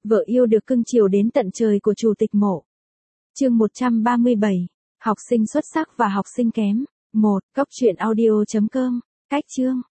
Vợ yêu được cưng chiều đến tận trời của chủ tịch Mộ. Chương 137. Học sinh xuất sắc và học sinh kém. 1. Cốc truyện audio.com. Cách chương.